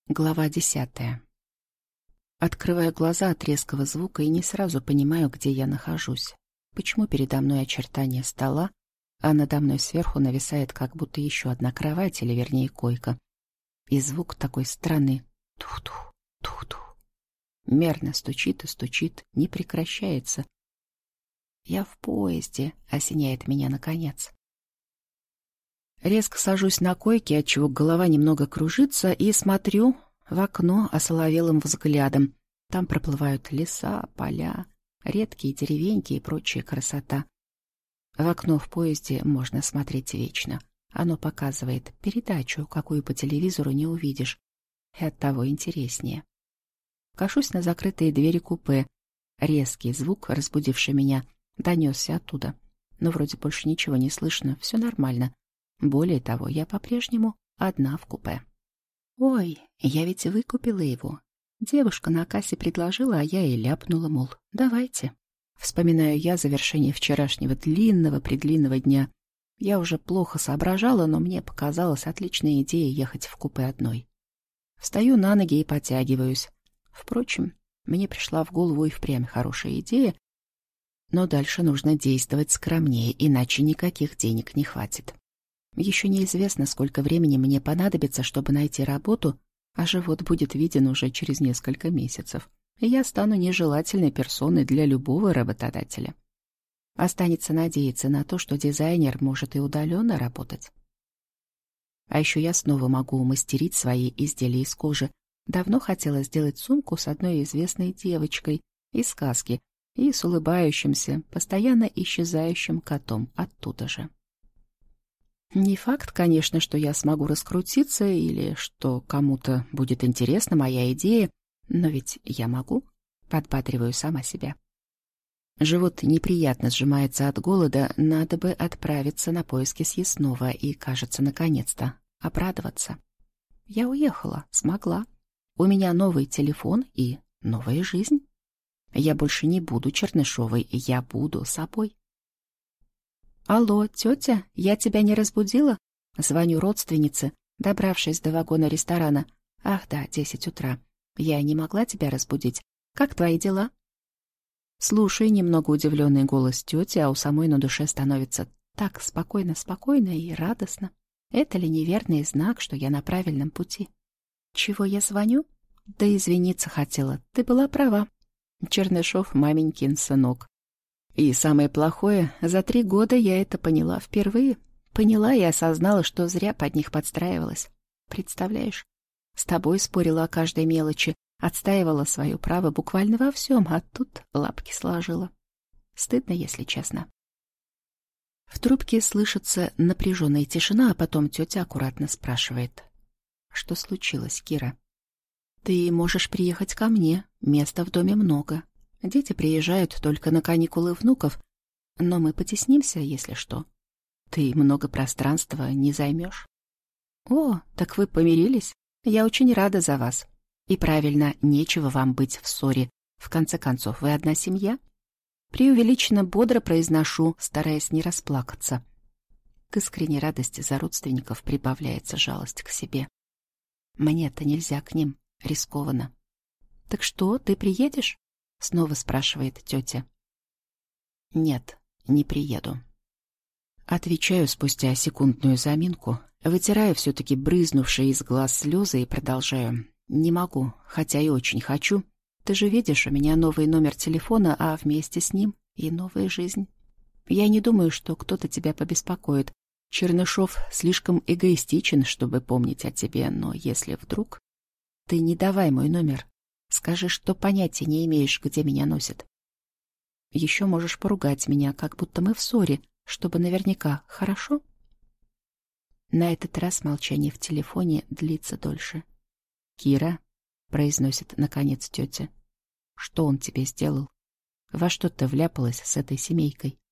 Глава 10. Открываю глаза от резкого звука и не сразу понимаю, где я нахожусь. Почему передо мной очертания стола, а надо мной сверху нависает как будто еще одна кровать, или вернее койка. И звук такой странный. Тух-тух, тух-тух. Мерно стучит и стучит, не прекращается. Я в поезде, осеняет меня наконец. Резко сажусь на койке, отчего голова немного кружится, и смотрю в окно осоловелым взглядом. Там проплывают леса, поля, редкие деревеньки и прочая красота. В окно в поезде можно смотреть вечно. Оно показывает передачу, какую по телевизору не увидишь, и оттого интереснее. Кашусь на закрытые двери купе. Резкий звук, разбудивший меня, донесся оттуда. Но вроде больше ничего не слышно, все нормально. Более того, я по-прежнему одна в купе. Ой, я ведь выкупила его. Девушка на кассе предложила, а я и ляпнула, мол, давайте. Вспоминаю я завершение вчерашнего длинного-предлинного дня. Я уже плохо соображала, но мне показалась отличная идея ехать в купе одной. Встаю на ноги и потягиваюсь. Впрочем, мне пришла в голову и впрямь хорошая идея, но дальше нужно действовать скромнее, иначе никаких денег не хватит. Еще неизвестно, сколько времени мне понадобится, чтобы найти работу, а живот будет виден уже через несколько месяцев, и я стану нежелательной персоной для любого работодателя. Останется надеяться на то, что дизайнер может и удаленно работать. А еще я снова могу мастерить свои изделия из кожи. Давно хотела сделать сумку с одной известной девочкой из сказки и с улыбающимся, постоянно исчезающим котом оттуда же. Не факт, конечно, что я смогу раскрутиться или что кому-то будет интересна моя идея, но ведь я могу, подбадриваю сама себя. Живот неприятно сжимается от голода, надо бы отправиться на поиски съестного и, кажется, наконец-то обрадоваться. Я уехала, смогла. У меня новый телефон и новая жизнь. Я больше не буду Чернышовой, я буду собой. «Алло, тетя, я тебя не разбудила?» Звоню родственнице, добравшись до вагона ресторана. «Ах да, 10 утра. Я не могла тебя разбудить. Как твои дела?» Слушай немного удивленный голос тети, а у самой на душе становится так спокойно и радостно. Это ли неверный знак, что я на правильном пути? Чего я звоню? Да извиниться хотела. Ты была права. Чернышов маменькин сынок. И самое плохое, за 3 года я это поняла впервые. Поняла и осознала, что зря под них подстраивалась. Представляешь? С тобой спорила о каждой мелочи, отстаивала свое право буквально во всем, а тут лапки сложила. Стыдно, если честно. В трубке слышится напряженная тишина, а потом тетя аккуратно спрашивает. Что случилось, Кира? Ты можешь приехать ко мне, места в доме много. Дети приезжают только на каникулы внуков, но мы потеснимся, если что. Ты много пространства не займешь. О, так вы помирились? Я очень рада за вас. И правильно, нечего вам быть в ссоре. В конце концов, вы одна семья. Преувеличенно бодро произношу, стараясь не расплакаться. К искренней радости за родственников прибавляется жалость к себе. Мне-то нельзя к ним, рискованно. Так что, ты приедешь? Снова спрашивает тетя. Нет, не приеду. Отвечаю спустя секундную заминку, вытираю все-таки брызнувшие из глаз слезы и продолжаю. Не могу, хотя и очень хочу. Ты же видишь, у меня новый номер телефона, а вместе с ним и новая жизнь. Я не думаю, что кто-то тебя побеспокоит. Чернышов слишком эгоистичен, чтобы помнить о тебе, но если вдруг... Ты не давай мой номер. Скажи, что понятия не имеешь, где меня носит. Еще можешь поругать меня, как будто мы в ссоре, чтобы наверняка, хорошо? На этот раз молчание в телефоне длится дольше. «Кира», — произносит наконец тетя, — «что он тебе сделал? Во что ты вляпалась с этой семейкой?»